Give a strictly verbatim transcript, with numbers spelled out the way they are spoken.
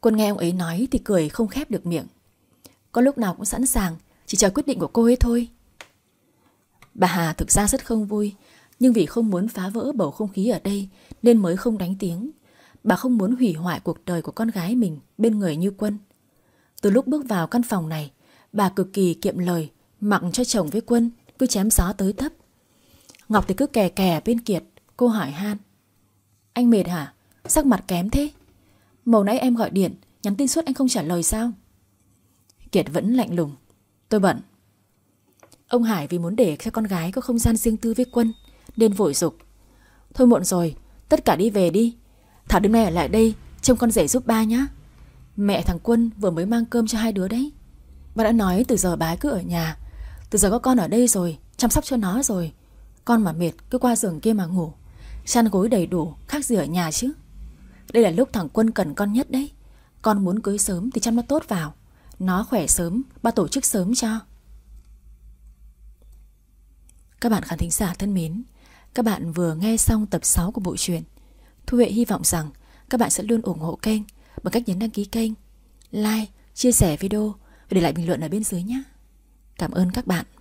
Quân nghe ông ấy nói thì cười không khép được miệng. Có lúc nào cũng sẵn sàng, chỉ chờ quyết định của cô ấy thôi. Bà Hà thực ra rất không vui, nhưng vì không muốn phá vỡ bầu không khí ở đây nên mới không đánh tiếng. Bà không muốn hủy hoại cuộc đời của con gái mình bên người như Quân. Từ lúc bước vào căn phòng này, bà cực kỳ kiệm lời, mặc cho chồng với Quân cứ chém gió tới tấp. Ngọc thì cứ kè kè bên Kiệt. Cô hỏi han: Anh mệt hả? Sắc mặt kém thế. Mầu nãy em gọi điện, nhắn tin suốt anh không trả lời sao? Kiệt vẫn lạnh lùng: Tôi bận. Ông Hải vì muốn để cho con gái có không gian riêng tư với Quân nên vội giục: Thôi muộn rồi, tất cả đi về đi. Thảo đêm nay ở lại đây trông con rể giúp ba nhá. Mẹ thằng Quân vừa mới mang cơm cho hai đứa đấy. Ba đã nói từ giờ bà ấy cứ ở nhà. Từ giờ có con ở đây rồi, chăm sóc cho nó rồi. Con mà mệt cứ qua giường kia mà ngủ. Chăn gối đầy đủ, khác gì ở nhà chứ. Đây là lúc thằng Quân cần con nhất đấy. Con muốn cưới sớm thì chăm nó tốt vào. Nó khỏe sớm, ba tổ chức sớm cho. Các bạn khán thính giả thân mến, các bạn vừa nghe xong tập sáu của bộ truyện. Thu Huệ hy vọng rằng các bạn sẽ luôn ủng hộ kênh bằng cách nhấn đăng ký kênh, like, chia sẻ video và để lại bình luận ở bên dưới nhé. Cảm ơn các bạn.